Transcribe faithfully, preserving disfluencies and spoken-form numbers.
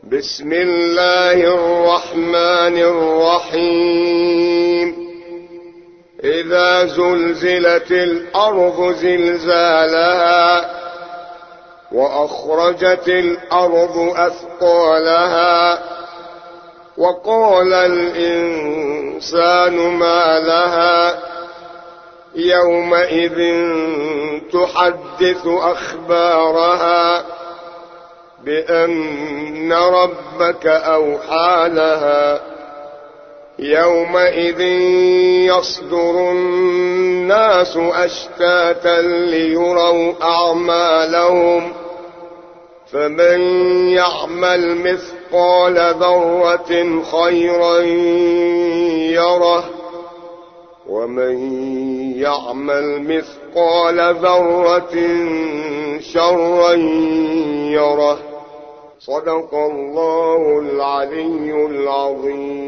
بسم الله الرحمن الرحيم إذا زلزلت الأرض زلزالها وأخرجت الأرض أثقالها وقال الإنسان ما لها يومئذ تحدث أخبارها بأن ربك أوحى لها يومئذ يصدر الناس أشتاتا ليروا أعمالهم فمن يعمل مثقال ذرة خيرا يره ومن يعمل مثقال ذرة شرا يره. صدق الله العلي العظيم.